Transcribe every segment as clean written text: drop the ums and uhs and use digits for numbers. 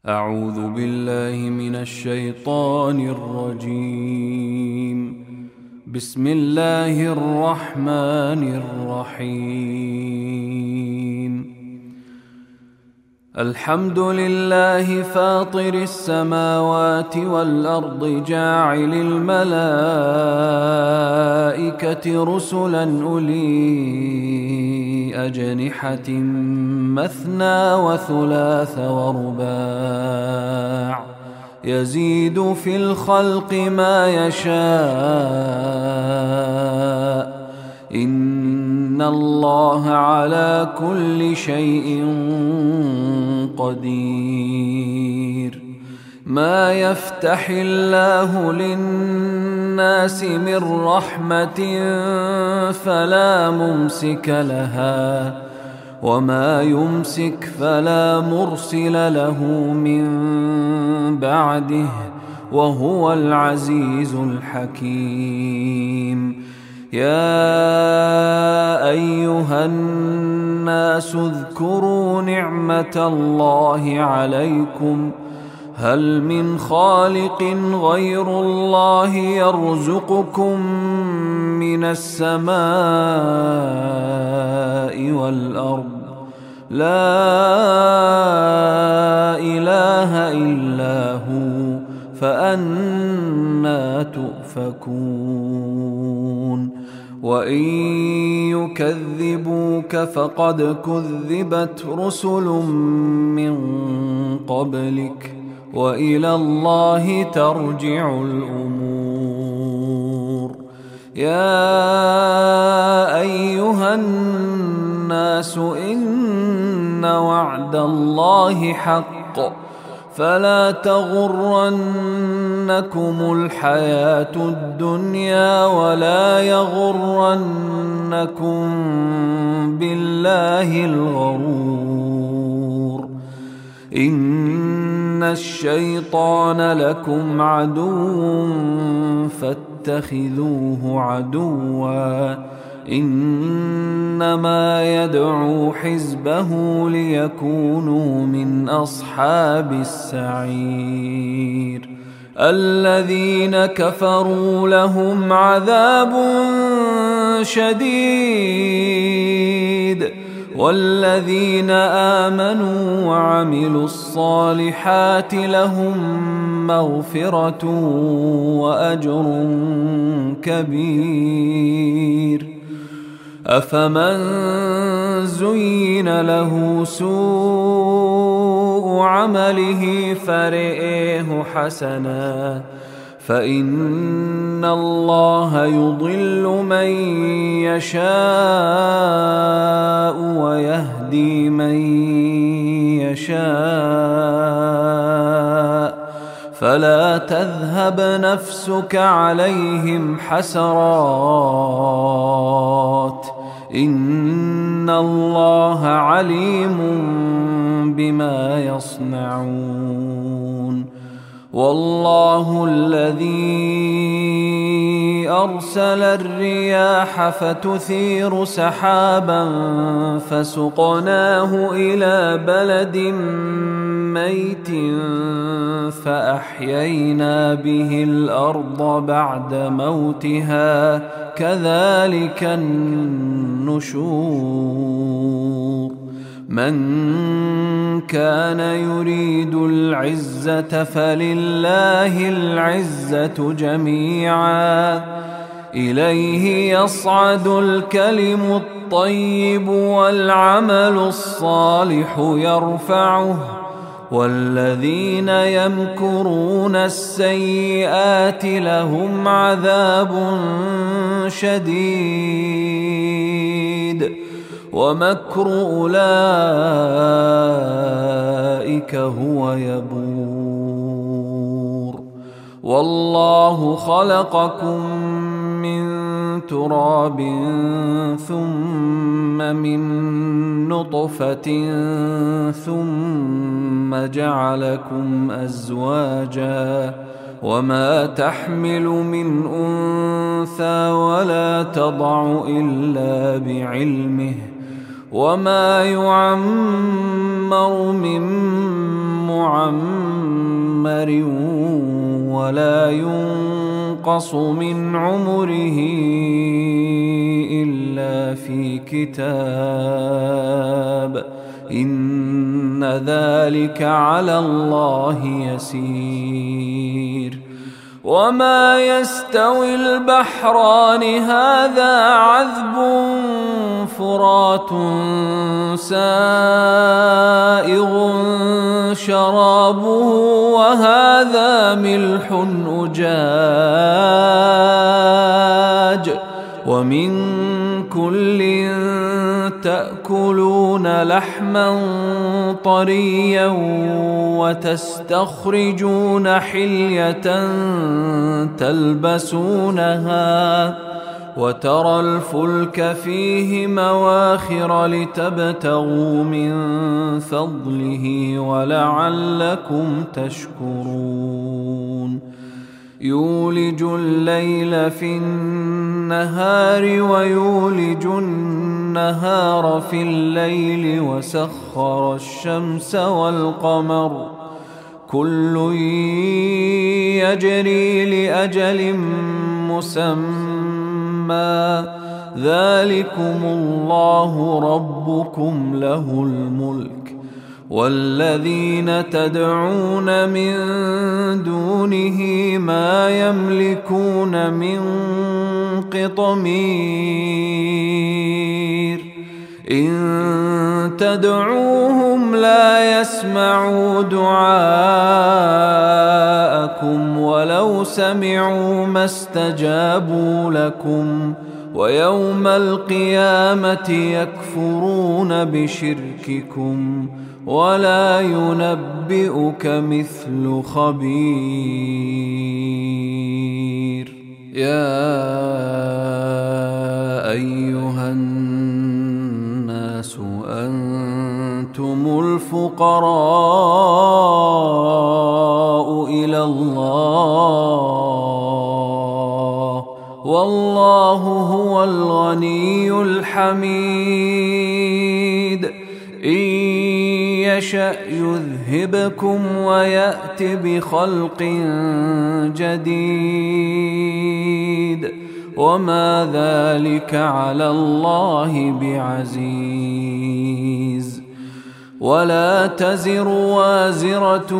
أعوذ بالله من الشيطان الرجيم. بسم الله الرحمن الرحيم. الحمد لله فاطر السماوات والأرض جاعل الملائكة رسلا أولي أجنحة مثنى وثلاث ورباع يزيد في الخلق ما يشاء إن الله على كل شيء قدير. ما يفتح الله للناس من رحمة فلا ممسك لها وما يمسك فلا مرسل له من بعده وهو العزيز الحكيم. يا أيها الناس اذكروا نعمة الله عليكم هل من خالق غير الله يرزقكم من السماء والأرض لا إله إلا هو فأنى تؤفكون. وإن يكذبوك فقد كذبت رسل من قبلك وإلى الله ترجع الأمور. يا أيها الناس إن وعد الله حق فلا تغرنكم الحياة الدنيا ولا يغرنكم بالله الغرور. إن الشيطان لكم عدو فاتخذوه عدوا إنما يدعو حزبه ليكونوا من أصحاب السعير. الذين كفروا لهم عذاب شديد والذين آمنوا وعملوا الصالحات لهم مغفرة وأجر كبير. أفمن زين له سوء عمله فرئه حسنا فإن الله يضل من يشاء ويهدي من يشاء فلا تذهب نفسك عليهم حسرات إن الله عليم بما يصنعون. والله الذي أرسل الرياح فتثير سحابا فسقناه إلى بلد ميت فأحيينا به الأرض بعد موتها كذلك النشور. من كان يريد العزة فلله العزة جميعا إليه يصعد الكلم الطيب والعمل الصالح يرفعه والذين يمكرون السيئات لهم عذاب شديد ومكر أولئك هو يبور. والله خلقكم من تراب ثم من نطفة ثم جعلكم أزواجا وما تحمل من أنثى ولا تضع إلا بعلمه وما يعمر من معمر ولا ينقص من عمره إلا في كتاب إن ذلك على الله يسير. وما يستوي البحران هذا عذب فرات سائغ شرابه وهذا ملح أجاج ومن كل تأكلون لحما طريا وتستخرجون حلية تلبسونها وترى الفلك فيه مواخر لتبتغوا من فضله ولعلكم تشكرون. يولج الليل في النهار ويولج النهار في الليل وسخر الشمس والقمر كل يجري لأجل مسمى ذلكم الله ربكم له الملك والذين تدعون من دونه ما يملكون من قطمير إن تدعوهم لا يسمعوا دعاءكم ولو سمعوا ما استجابوا لكم ويوم القيامة يكفرون بشرككم ولا ينبئك مثل خبير. يا أيها الناس أنتم الفقراء إلى الله والله هو الغني الحميد. إن يشأ يذهبكم ويأت بخلق جديد وما ذلك على الله بعزيز. ولا تزر وازرة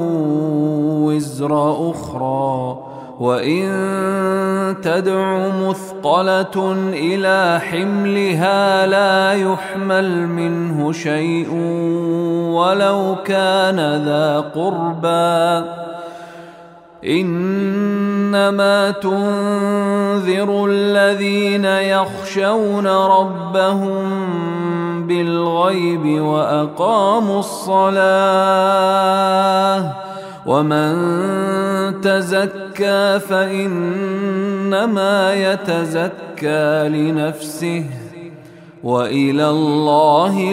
وزر أخرى وإن تدع مثقلة إلى حملها لا يحمل منه شيء ولو كان ذا قربى إنما تنذر الذين يخشون ربهم بالغيب وأقاموا الصلاة ومن تزكى فإنما يتزكى لنفسه وإلى الله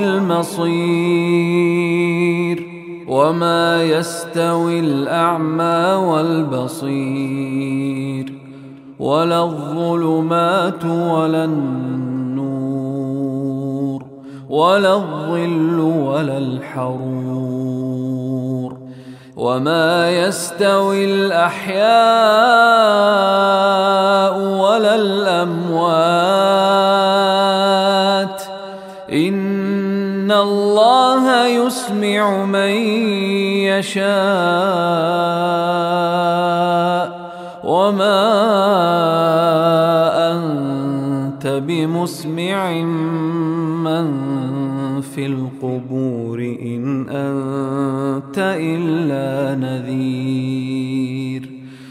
المصير. وما يستوي الأعمى والبصير ولا الظلمات ولا النور ولا الظل ولا الحرور وما يستوي الأحياء ولا الأموات إن الله يسمع من يشاء وما أنت بمسمع من في القبور إن أنت إلا نذير.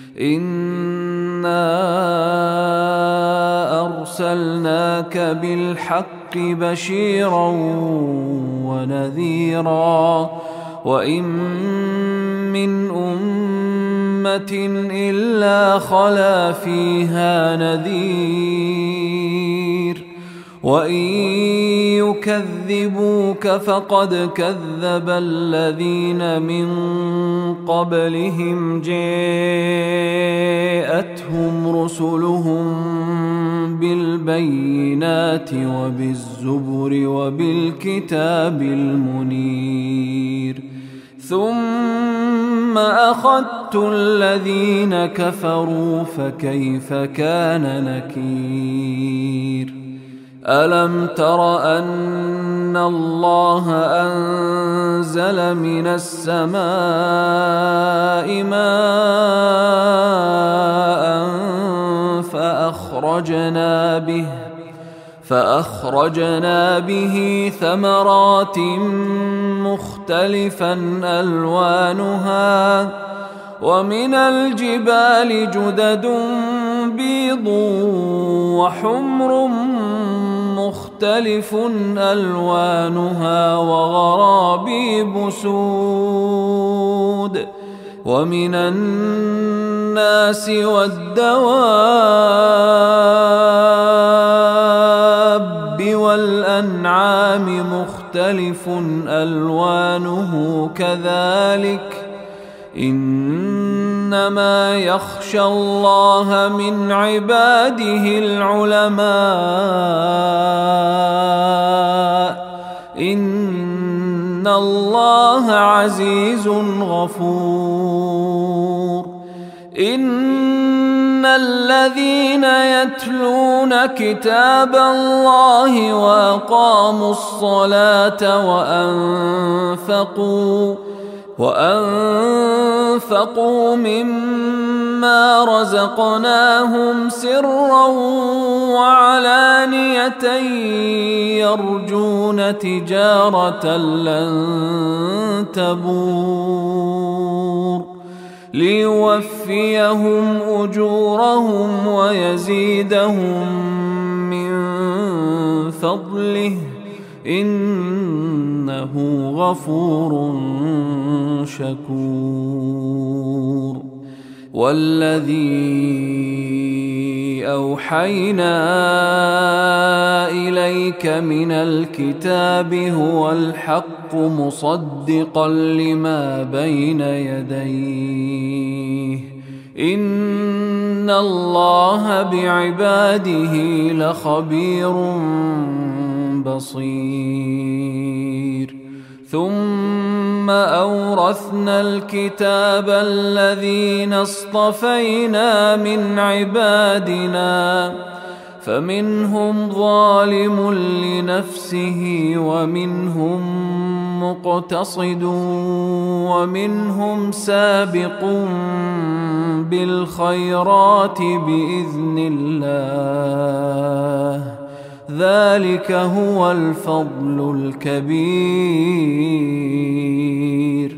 إنا أرسلناك بالحق بشيرا ونذيرا وإن من أمة إلا خلا فيها نذير وإن يكذبوك فقد كذب الذين من قبلهم جاءتهم رسلهم بالبينات وبالزبر وبالكتاب المنير ثم أخذت الذين كفروا فكيف كان نكير ألم تر أن الله أنزل من السماء ماء فأخرجنا به ثمرات مختلفا ألوانها ومن الجبال جدد بيض وحمر مختلف ألوانها وغرابيب سود ومن الناس والدواب والأنعام مختلف ألوانه كذلك إنما يخشى الله من عباده العلماء إن الله عزيز غفور إن الذين يتلون كتاب الله وأقاموا الصلاة وأنفقوا مما رزقناهم سرا وعلانية يرجون تجارة لن تبور ليوفيهم أجورهم ويزيدهم من فضله إنه غفور شكور والذي أوحينا إليك من الكتاب هو الحق مصدقا لما بين يديه إن الله بعباده لخبير بصير ثم أورثنا الكتاب الذين اصطفينا من عبادنا فمنهم ظالم لنفسه ومنهم مقتصد ومنهم سابق بالخيرات بإذن الله ذلك هو الفضل الكبير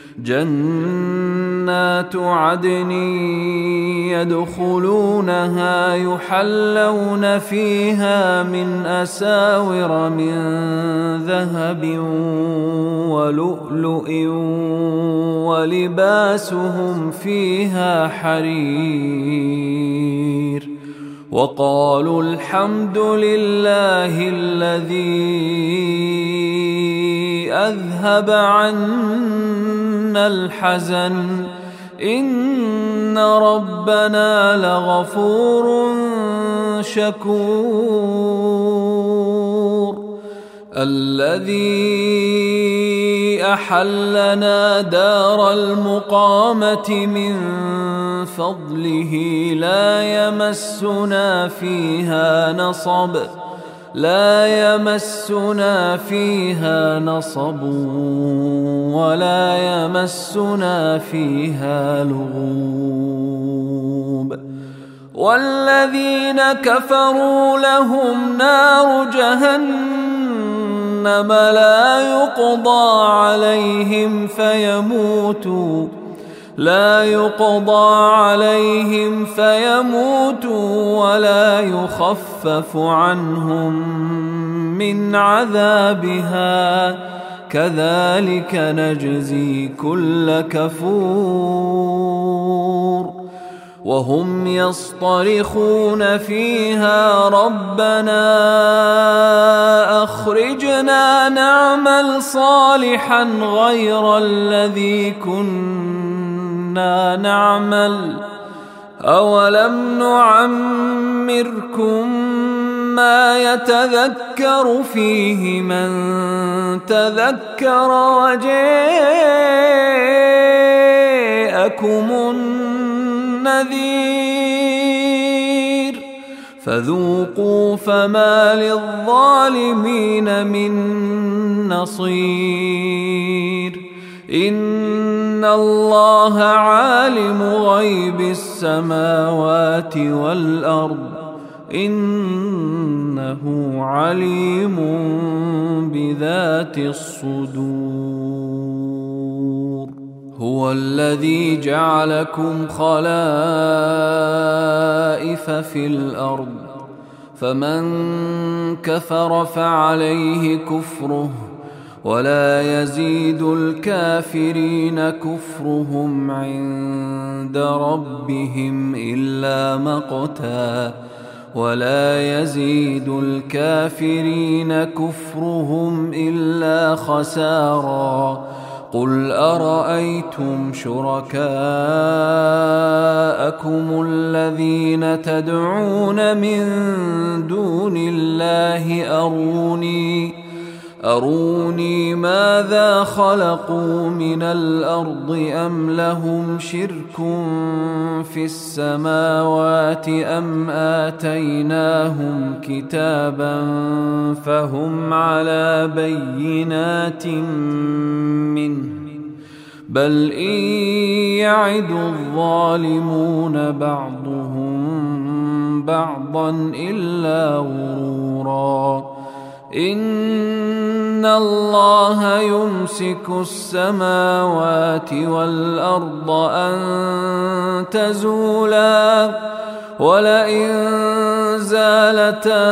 جنات عدن يدخلونها يحلون فيها من أساور من ذهب ولؤلؤ ولباسهم فيها حرير وقالوا الحمد لله الذي أذهب عنا الحزن إن ربنا لغفور شكور الذي أحلنا دار المقامة من فضله لا يمسنا فيها نصب ولا يمسنا فيها لغوب والذين كفروا لهم نار جهنم لا يقضى عليهم فيموتوا ولا يخفف عنهم من عذابها كذلك نجزي كل كفور وهم يصطرخون فيها ربنا أخرجنا نعمل صالحا غير الذي كنا نعمل أولم نعمركم ما يتذكر فيه من تذكر وجاءكم النذير فذوقوا فما للظالمين من نصير إن الله عالم غيب السماوات والأرض إنه عليم بذات الصدور هو الذي جعلكم خلائف في الأرض فمن كفر فعليه كفره ولا يزيد الكافرين كفرهم عند ربهم إلا مقتا ولا يزيد الكافرين كفرهم إلا خسارا قل أرأيتم شركاءكم الذين تدعون من دون الله أروني ماذا خلقوا من الأرض أم لهم شرك في السماوات أم آتيناهم كتابا فهم على بينات منه بل إن يعد الظالمون بعضهم بعضا إلا غرورا إن الله يمسك السماوات والأرض أن تزولا ولئن زالتا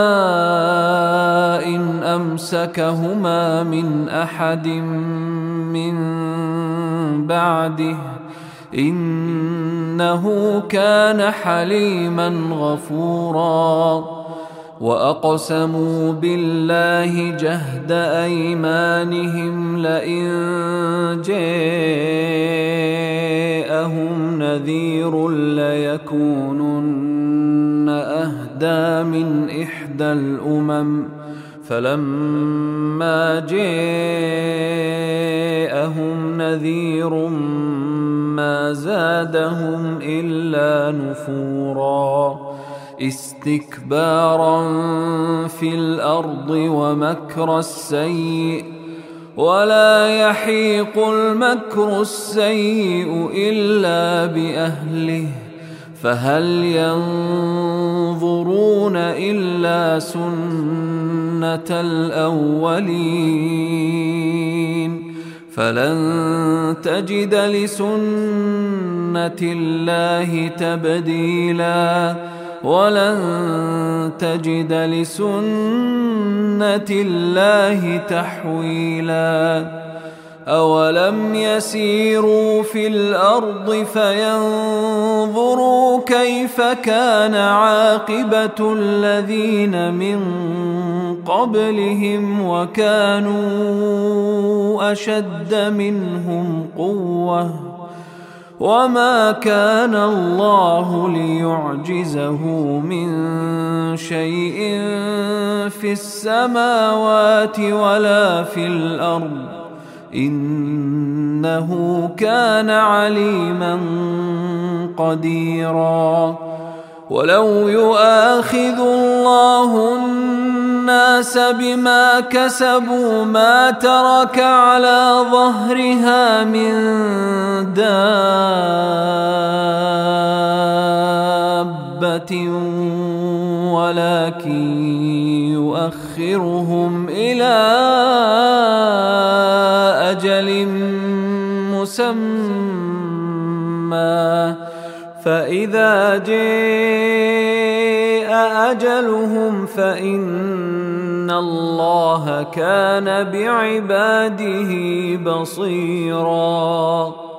إن أمسكهما من أحد من بعده إنه كان حليما غفورا وأقسموا بالله جهد أيمانهم لئن جاءهم نذير ليكونن أهدى من إحدى الأمم فلما جاءهم نذير ما زادهم إلا نفورا استكبارا في الأرض ومكر السيء ولا يحيق المكر السيء إلا بأهله فهل ينظرون إلا سنة الأولين فلن تجد لسنة الله تبديلا ولن تجد لسنة الله تحويلا أولم يسيروا في الأرض فينظروا كيف كان عاقبة الذين من قبلهم وكانوا أشد منهم قوة وما كان الله ليعجزه من شيء في السماوات ولا في الأرض إنه كان عليما قديرا ولو يؤاخذ الله الناس بما كسبوا ما ترك على ظهرها من دابة ولكن يؤخرهم إلى أجل مسمى فإذا جاء أجلهم فإن الله كان بعباده بصيراً